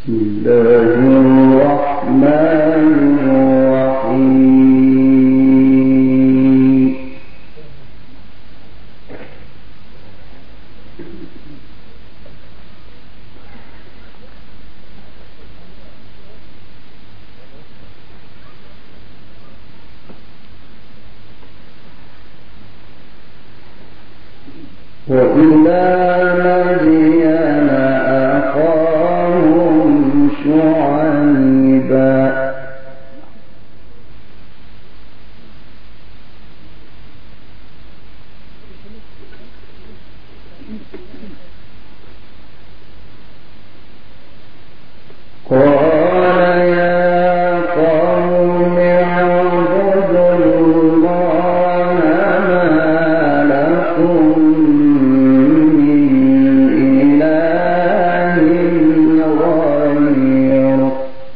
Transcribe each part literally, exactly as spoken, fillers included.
بسم الله الرحمن الرحيم. وإلى مدين أخاهم شعيبا قال يا قوم اعبدوا الله ما لكم من إله غيره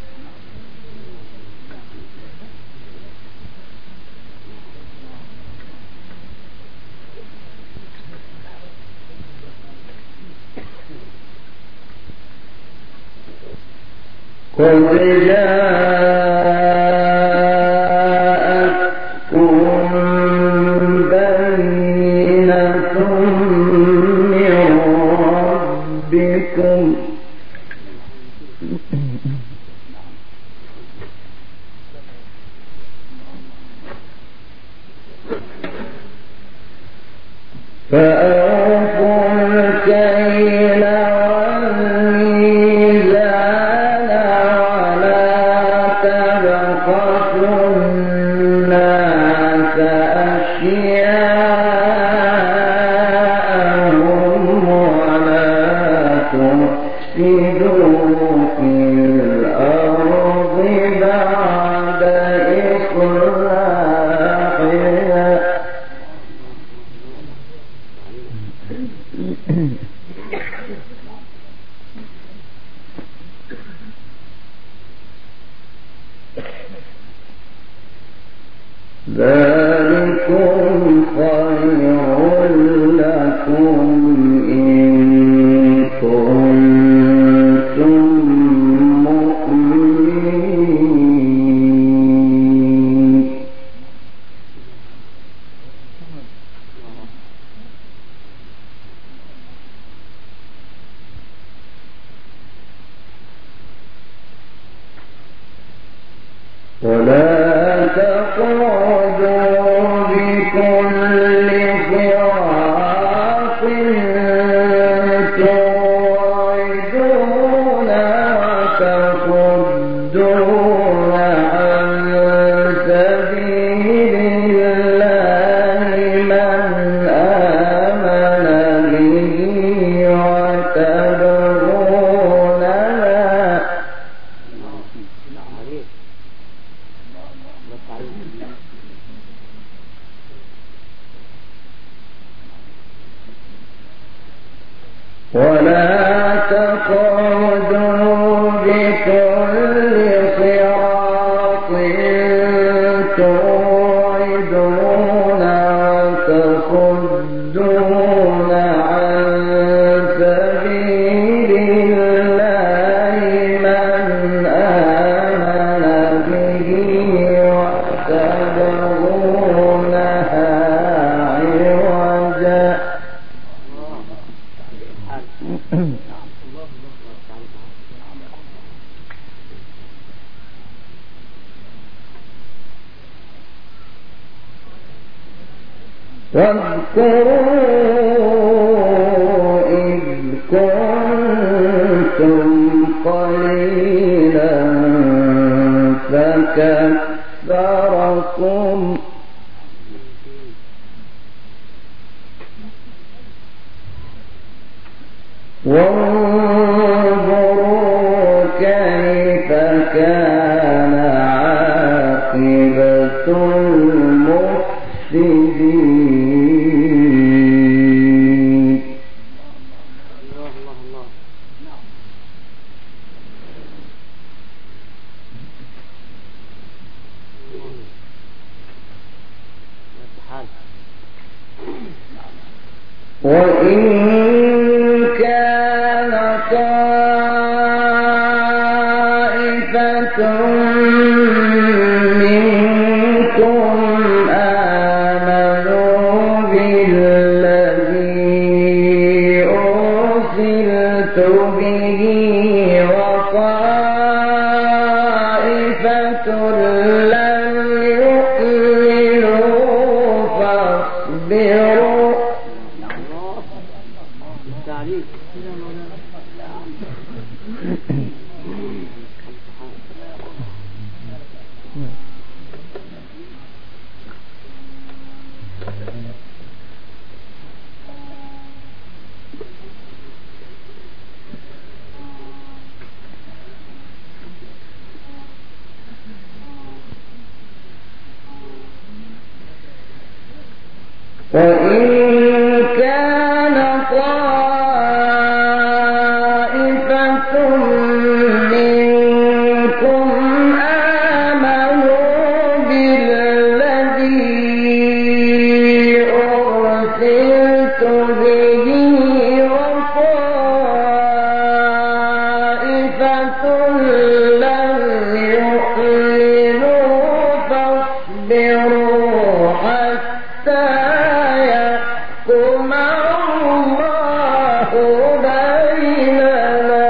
قد جاءتكم بينة من ربكم فأوفوا الكيل والميزان ولا تبخسوا الناس أشياءهم ولا تفسدوا في الأرض بعد إصلاحها ذلكم خير لكم إن كنتم مؤمنين. ولا تقعدوا بكل صراط توعدون وتصدون عن سبيل الله من آمن به وتبغونها ولا تقعدوا بكل صراط توعدون وتصدون عن سبيل الله من آمن به وتبغونها عوجا واذكروا إذ كنتم قليلا فكثركم وانظروا كيف كان عاقبة المفسدين. وإن كان طائفة به وطائفة لم يؤمنوا فاصبروا وإن كان طائفة منكم آمنوا بالذي أرسلت به وطائفة لم يؤمنوا فاصبروا حتى يحكم الله بيننا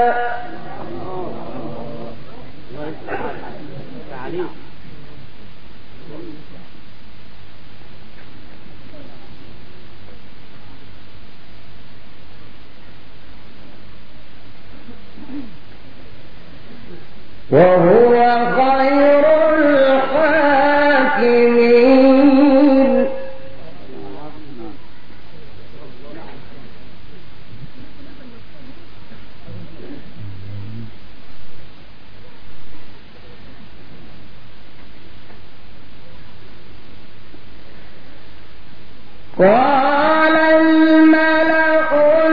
وهو خير الحاكمين. قال الملأ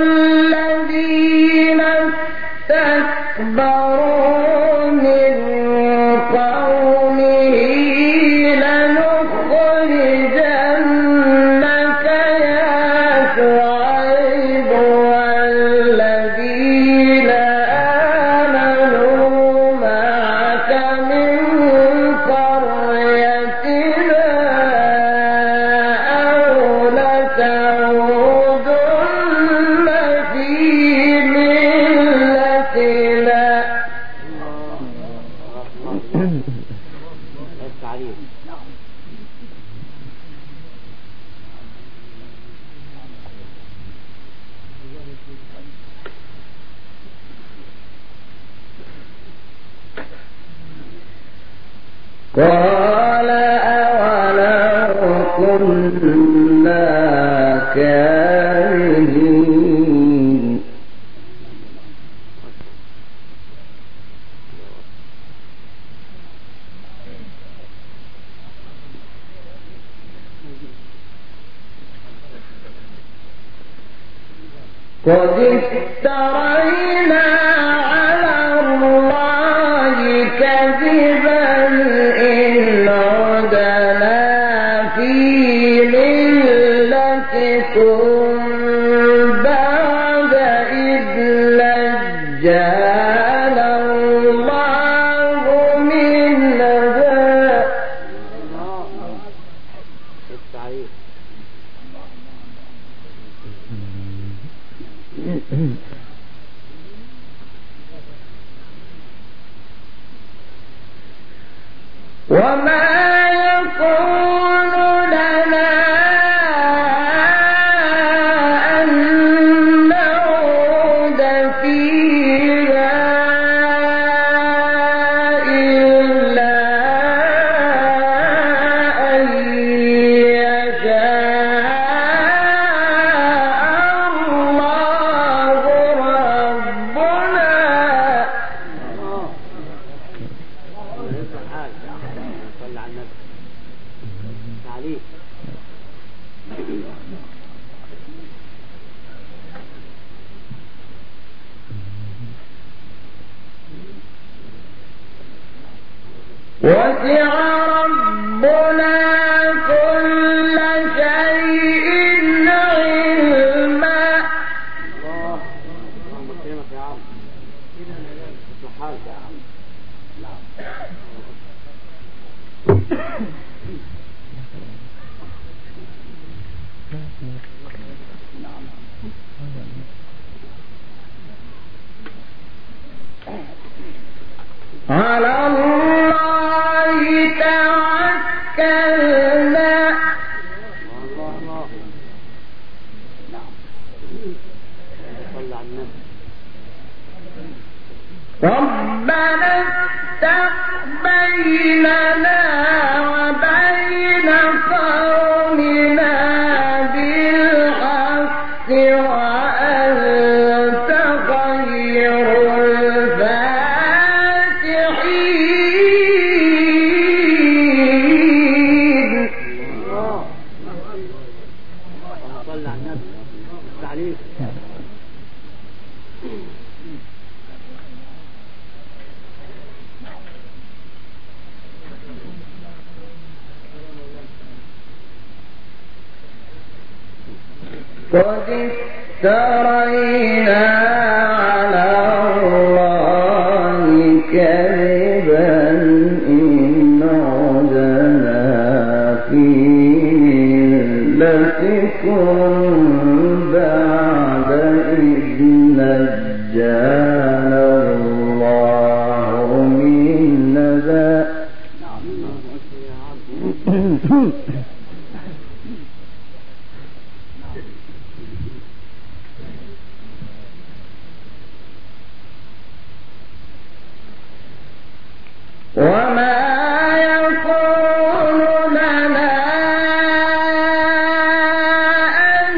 الذين استكبروا من قومه لنخرجنك يا شعيب والذين آمنوا معك من قريتنا أو لتعودن في ملتنا. قال أولو كنا كارهين. قد افترينا على الله كذبا إن عدنا في ملتكم بعد إذ نجانا الله منها. وما يكون لنا أن نعود فيها إلا أن يشاء الله ربنا. وسع ربنا كل شيء علما. على الله توكلنا. ربنا افتح بيننا وبين قومنا بالحق وأنت خير الفاتحين. صلى على النبي عليه. قد افترينا على الله كذبا إن عدنا في ملتكم بعد إذ نجانا الله منا. وما يكون لنا أن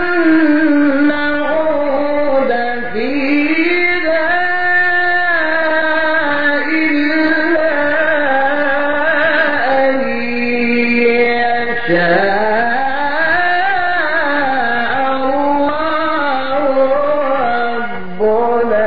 نعود فيها إلا أن يشاء الله ربنا.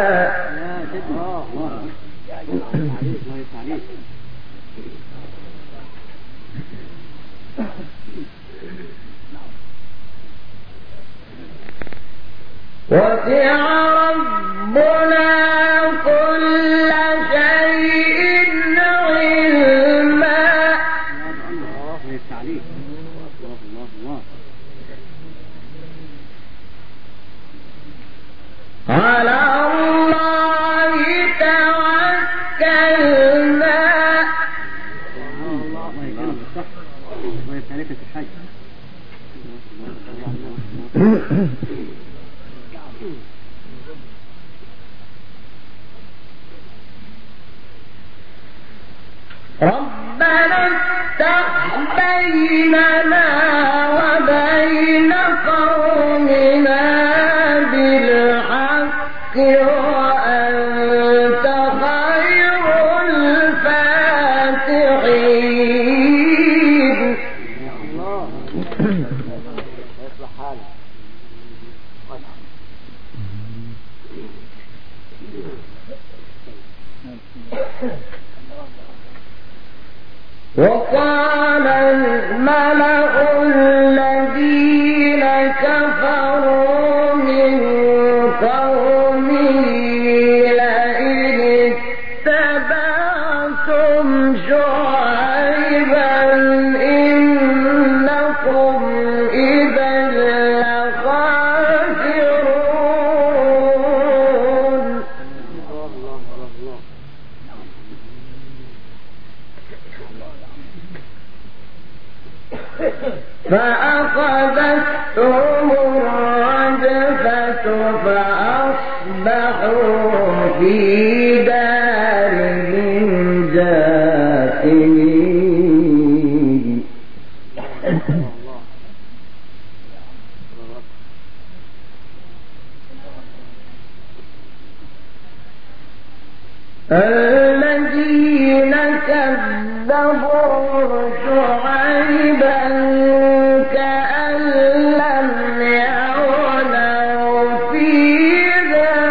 وسع ربنا كل شيء علما. على الله توكلنا. ربنا افتح بيننا وبين قومنا بالحق وأنت خير الفاتحين. وقال الملأ الذين كفروا من قومه لئن اتبعتم شعيبا إنكم إذا لخاسرون. فأخذتهم الرجفة فأصبحوا في دارهم جاثمين. الذين كذبوا شعيبا كأن لم يغنوا فيها.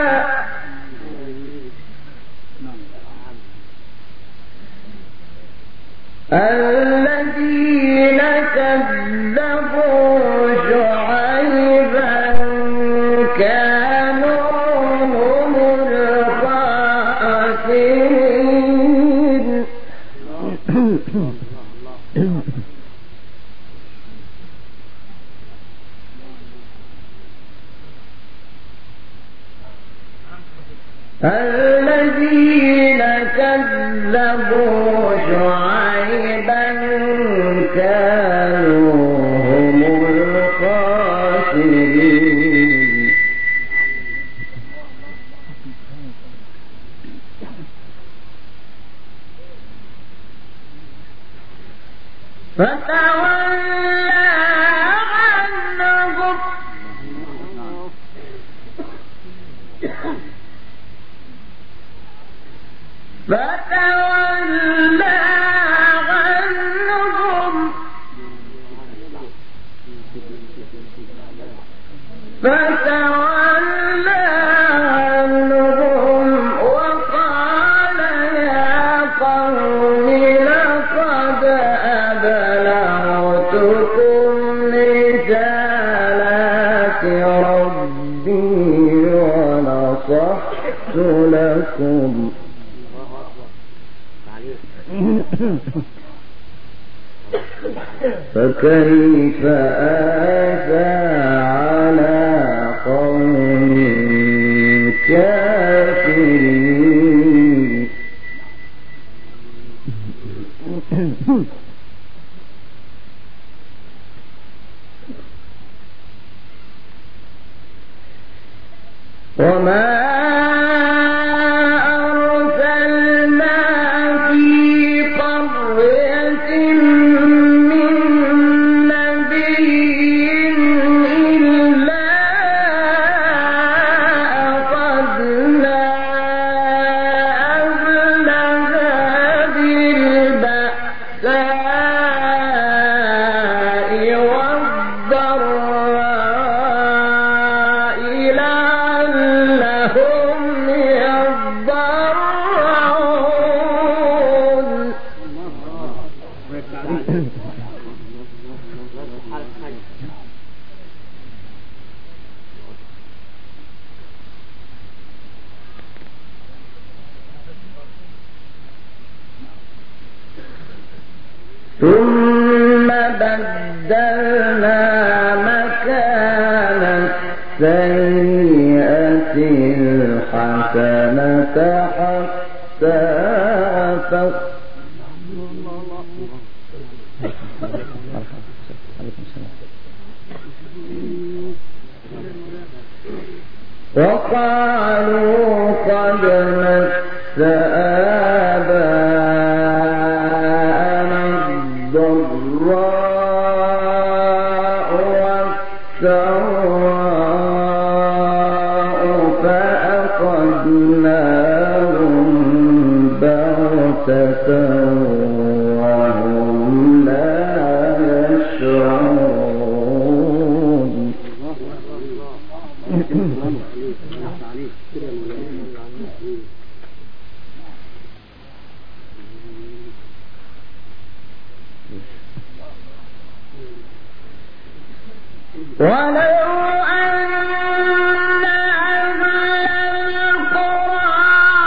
الذين كذبوا شعيبا كانوا هم الخاسرين. الذين كذبوا شعيبا كانوا هم الخاسرين فتولى عنهم فتولى عنهم فتولى عنهم وقال يا قوم لقد أبلغتكم رسالات ربي ونصحت لكم فكيف آسى على قوم كافرين وما ثم بدلنا مكان السيئة الحسنة حتى عفت وقالوا قد مس آباءنا الضراء والسراء فأخذناهم بغتة وهم لا يشعرون ولو أن أهل القرى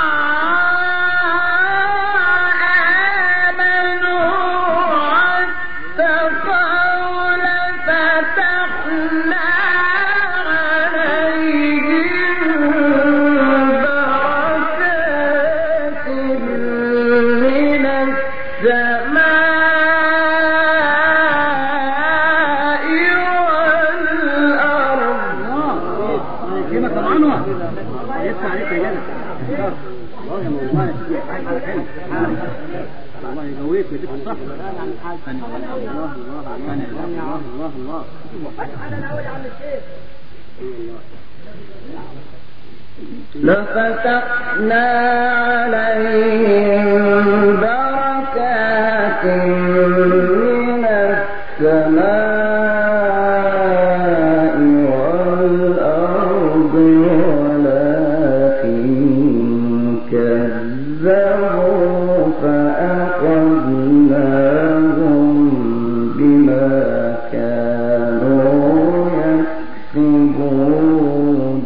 آمنوا واتقوا لفتحنا عليهم بركات من السماء الله يقويك ويديك الصح. الله الله الله لفتحنا عليهم بركات من السماء والأرض ولكن كذبوا فأخذناهم بما كانوا يكسبون.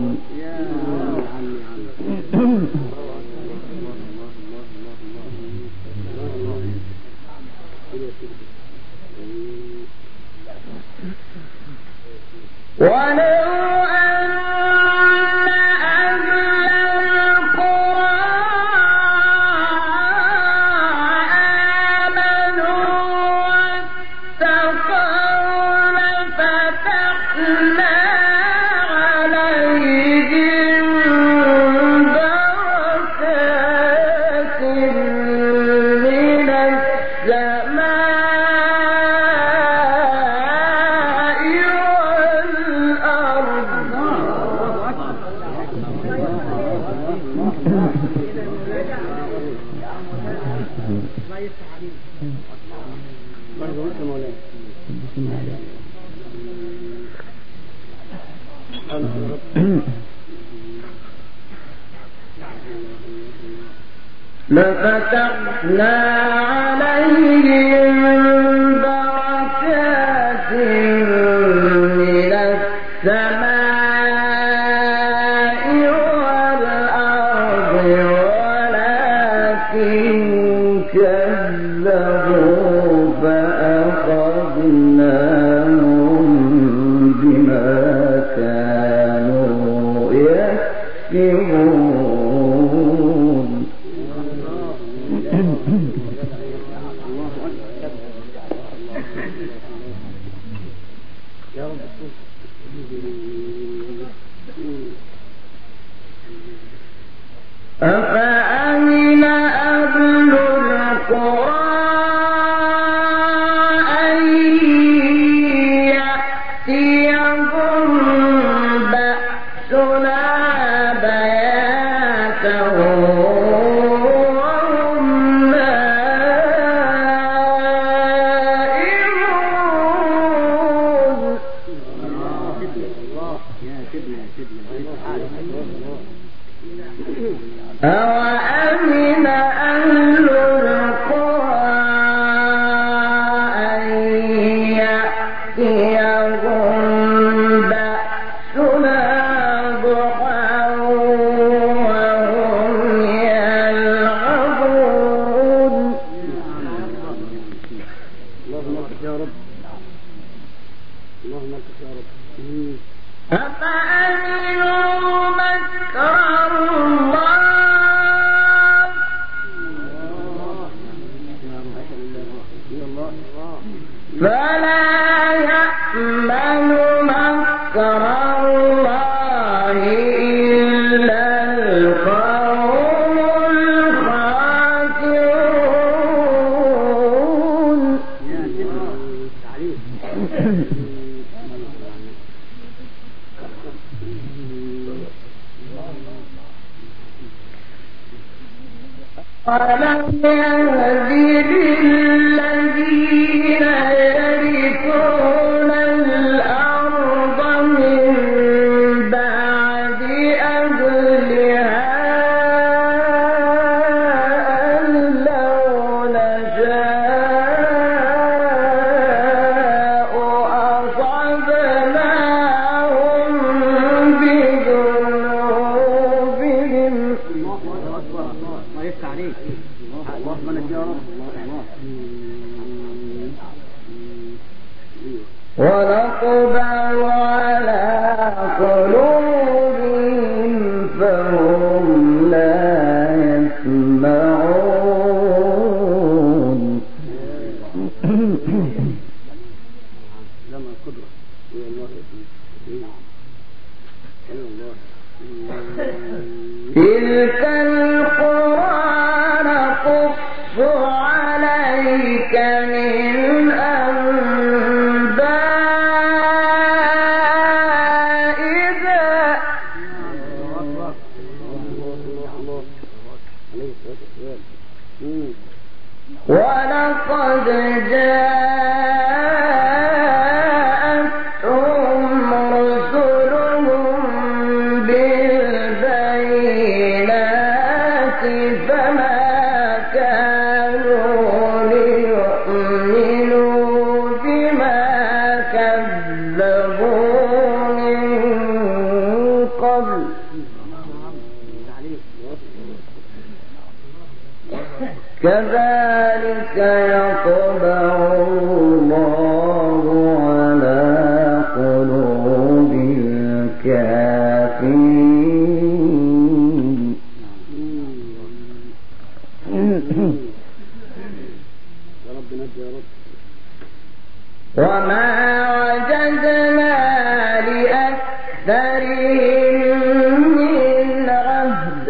لفتحنا عليهم بركات من السماء والأرض ولكن كذبوا فأخذناهم بما كانوا يكسبون. أفأمن أهل القرى أن يأتيهم بأسنا بياتا وهم نائمون. أوأمن أهل القرى أن يأتيهم بأسنا ضحى وهم يلعبون. اللهم اغفر يا رب، اللهم اغفر يا رب. أفأمنوا مكر الله فلا يأمن مكر الله إلا القوم الخاسرون. ألم يهد للذين يرثون الأرض من بعد أهلها أن لو نشاء أصبناهم بذنوبهم. الله يفتح عليك. اللهم نجي يا رب. ونطبع على قلوبهم فهم لا يسمعون. لما القدرة يا الله يا الله. تلك القرى نقص عليك من أنبائها ولقد جاءتهم رسلهم بالبينات فما كانوا ليؤمنوا بما كذبوا من قبل كذلك يطبع الله على قلوب الكافرين. يا رب نجي يا رب. وما وجدنا لأكثرهم من عهد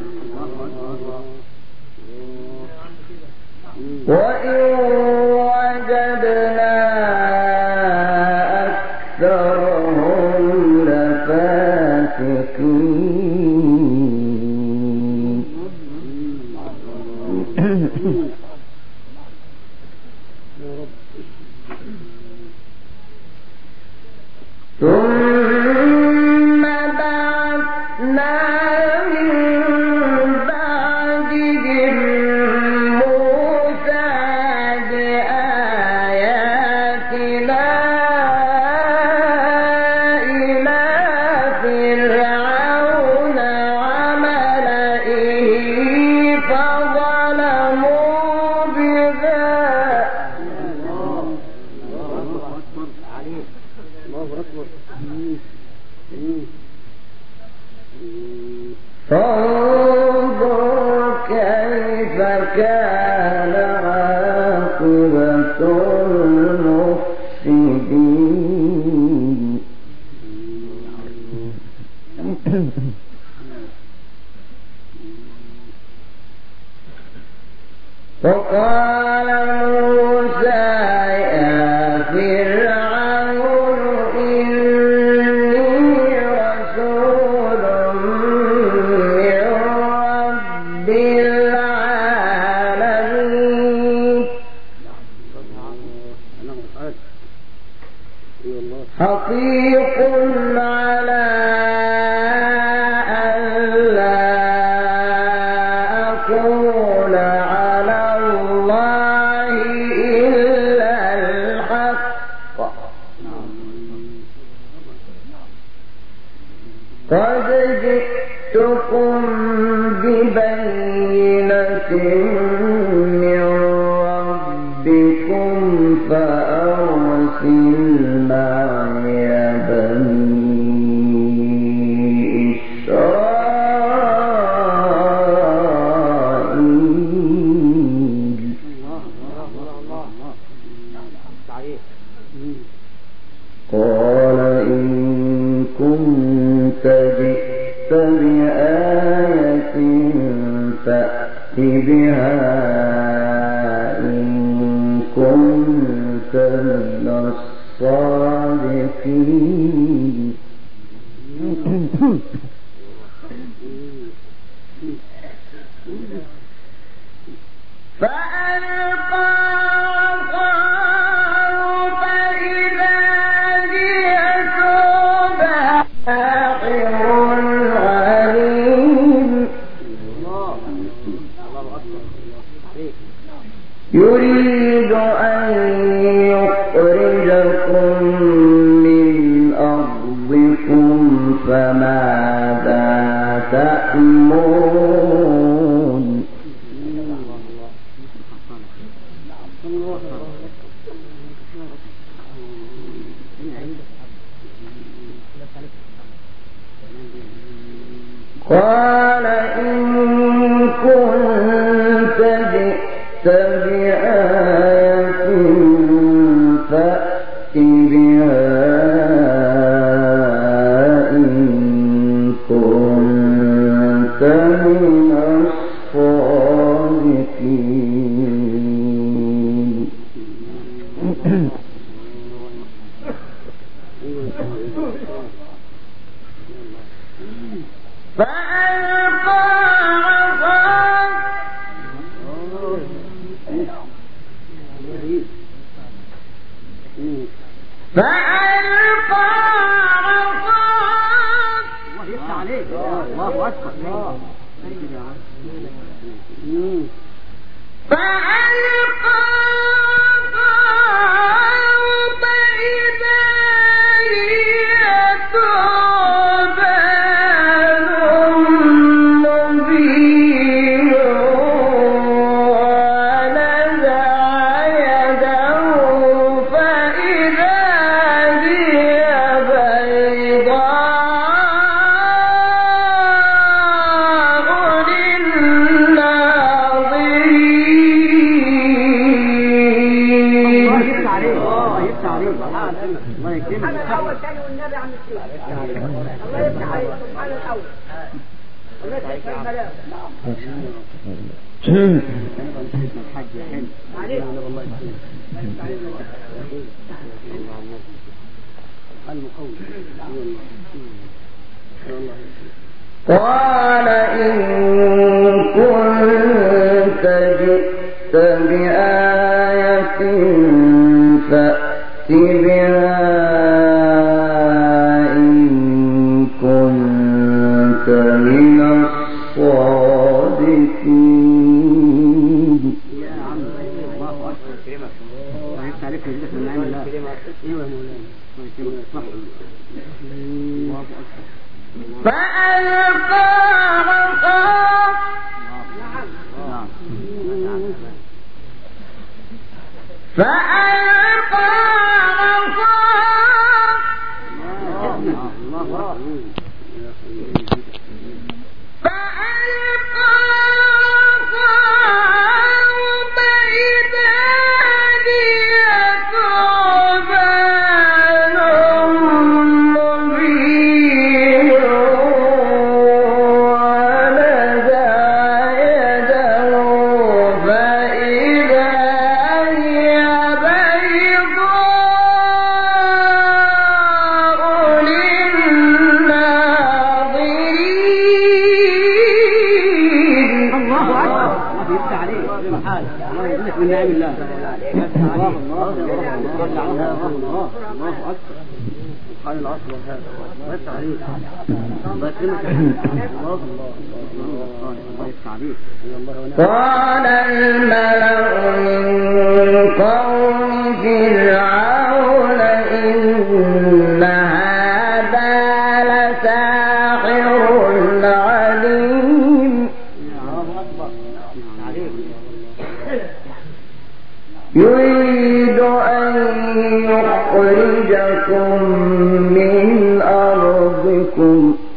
وإن وجدنا أكثرهم لفاسقين. ثم بعثنا من بعدهم موسى بآياتنا إلى فرعون وملئه فظلموا بها فانظر كيف كان عاقبة المفسدين وقال موسى يا فرعون إني رسول من رب العالمين حقيق على أن لا أقول على الله إلا الحق قد جئتكم ببينة من ربكم فأرسل معي بني إسرائيل قال إن كنت جئت بآية فأت بها إن كنت من الصادقين فألقى عصاه فإذا هي ساحر عليم يريد أن يخرجكم من أرضكم فماذا تأمرون قال إن كنت جئت بآية فأت بها إن كنت من الصادقين فألقى عصاه فألقى عصاه الله يفتح عليك الله أكبر فألقى عصاه فإذا هي ثعبان مبين ونزع يده فإذا هي بيضاء للناظرين. الله يفتح عليك الله يفتح عليك الله يكرمك سبحان الأول ثاني والنبي عم الشيخ الله يفتح عليك سبحان الأول الله يفتح الملام الحج يا حلو عليك الله يكرمك المقوم قال إن كنت جئت المشركين. يا عم الله أكبر كلمة وعيبت عليك وجدك من نعم الله. ايوه يا مولانا كلمة صح. الله أكبر. فألقى عصاه فألقى عصاه فألقى عصاه فإذا هي ثعبان مبين ونزع يده فإذا هي بيضاء للناظرين. الله أكبر. الله يفتح عليك. الله يجزيك من نعم الله. الله الله الله الله الله أكبر. قال العصر هذا الله يفتح عليك. الله يكرمك. الله الله الله يفتح عليك. قال الملأ من قوم فرعون إن هذا لساحر عليم يريد أن يخرجكم من أرضكم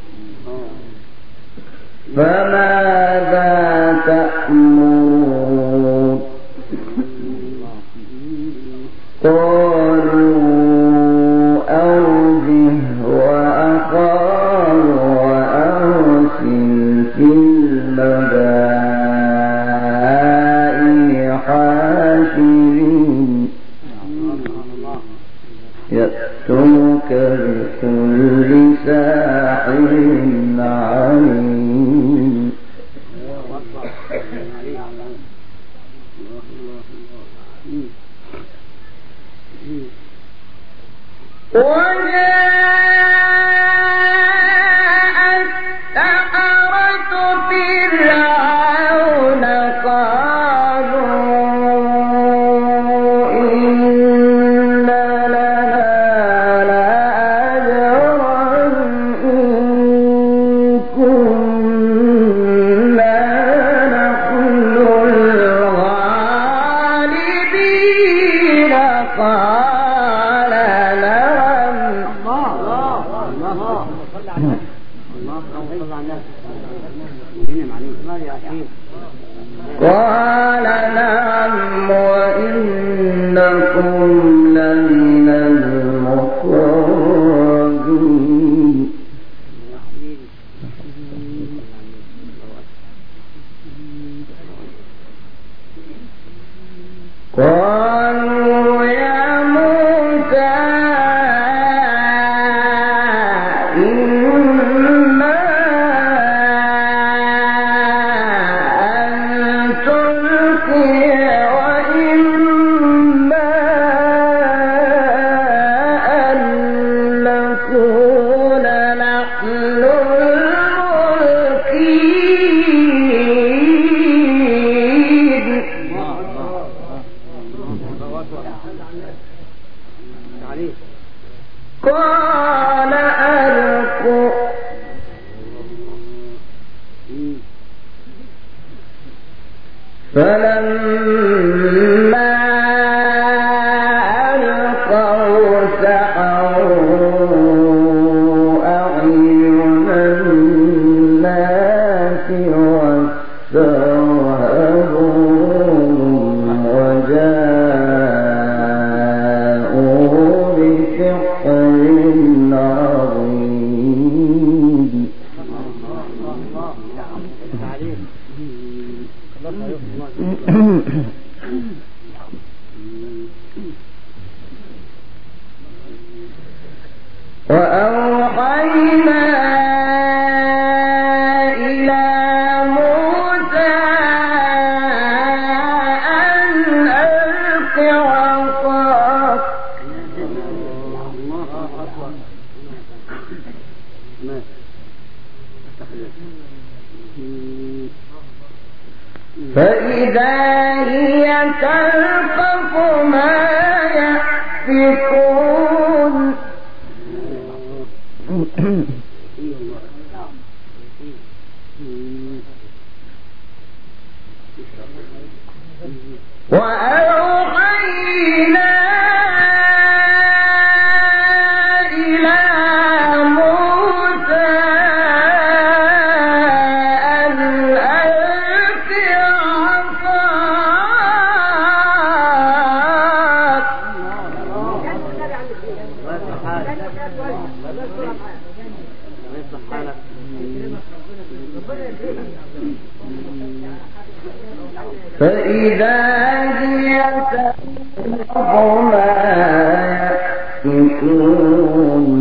فماذا تأمرون؟ قالوا أرجه وأخاه وأرسل في المدائن حاشرين يأتوك بكل ساحر عليم. وجاء السحرة فرعون قالوا إن لنا لأجرا إن كنا نحن الغالبين. قال نعم. الله الله الله صل على النبي. الله صل على النبي. قال نعم وإنكم لمن المقربين. قالوا يا موسى إما أن تلقي وإما أن نكون نحن الملقين. قال ألقوا فلما ألقوا سحروا أعين الناس واسترهبوهم وجاءوا بسحر عظيم. وأوحينا إلى موسى أن ألق عصاك فإذا هي تلقف ما يأفكون وأوحينا إلى موسى أن ألق عصاك فإذا هي تلقف ما يأفكون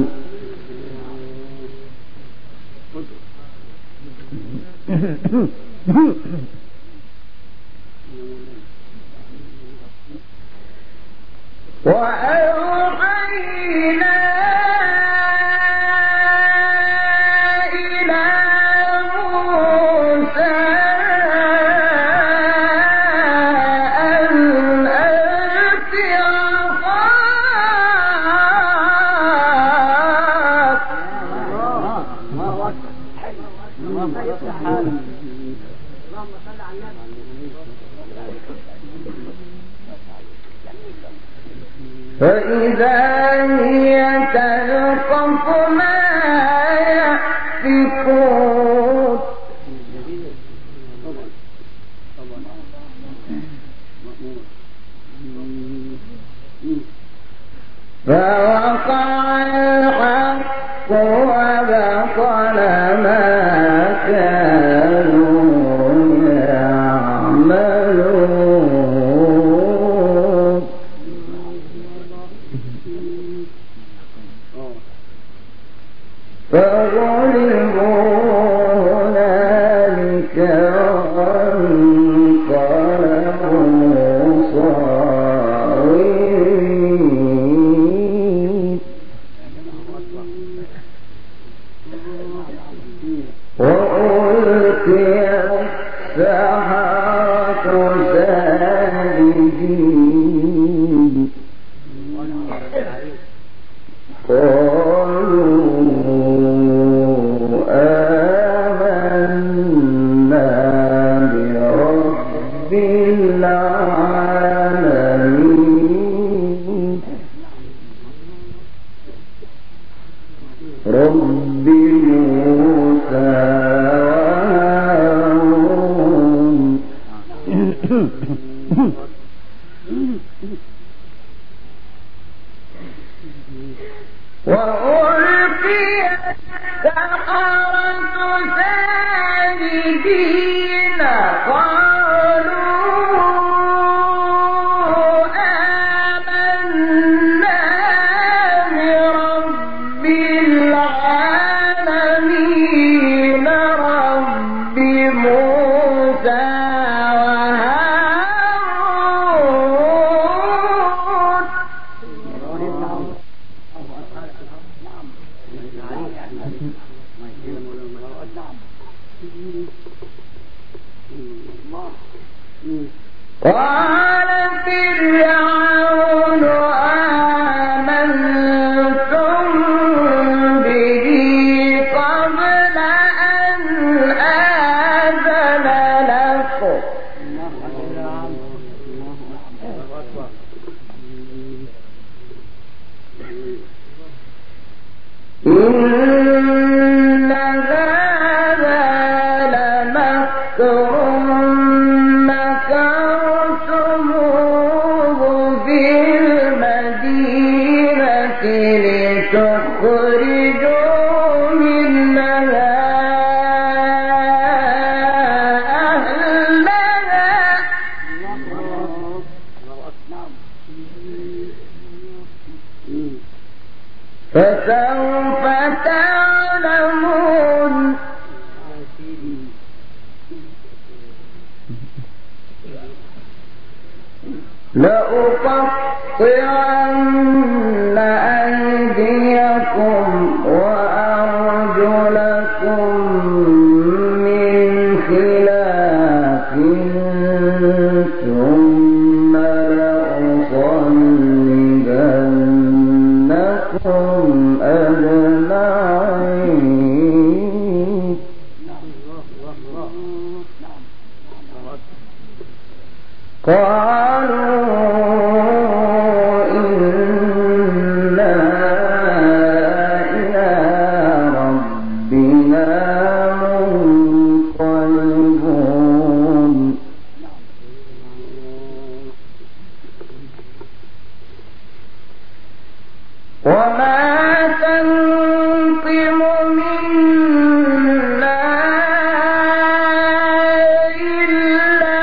وأوحينا إلى موسى أن ألق عصاك اللهم صل على النبي. فإذا هي تلقف ما يأفكون فوقع الحق وبطل ما كانوا يعملون فغلبوا هنالك وانقلبوا صاغرين وألقي السحرة ساجدين قالوا آمنا برب العالمين رب موسى وألقي السحرة ساجدين قالوا آمنا برب العالمين رب موسى قال فرعون آمنتم به قبل أن آذن لكم إن هذا لمكر مكرتموه في المدينة لتخرجوا منها أهلها فسوف تعلمون لأقطعن أيديكم وأرجلكم من خلاف ثم لأصلبنكم أجمعين قالوا إنا إلى ربنا منقلبون وما تنقم منا إلا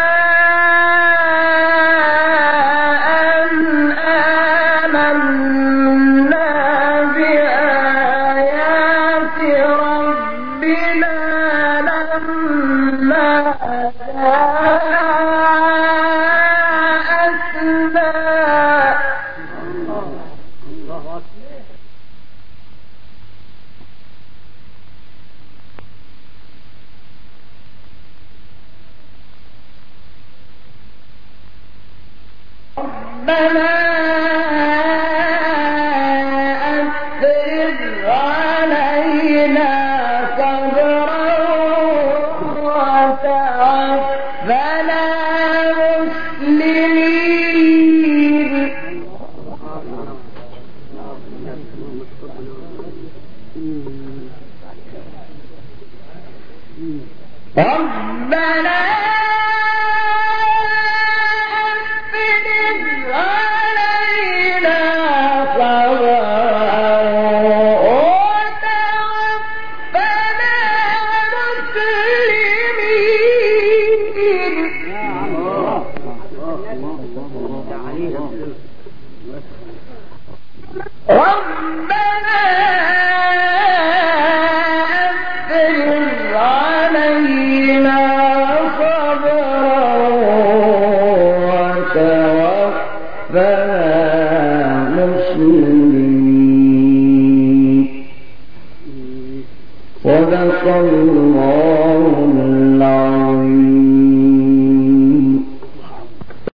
أن آمنا بآيات ربنا لما جاءتنا ربنا أفرغ علينا صبرا وتوفنا مسلمين ربنا ربنا أفرغ علينا صبرا وتوفنا مسلمين صدق الله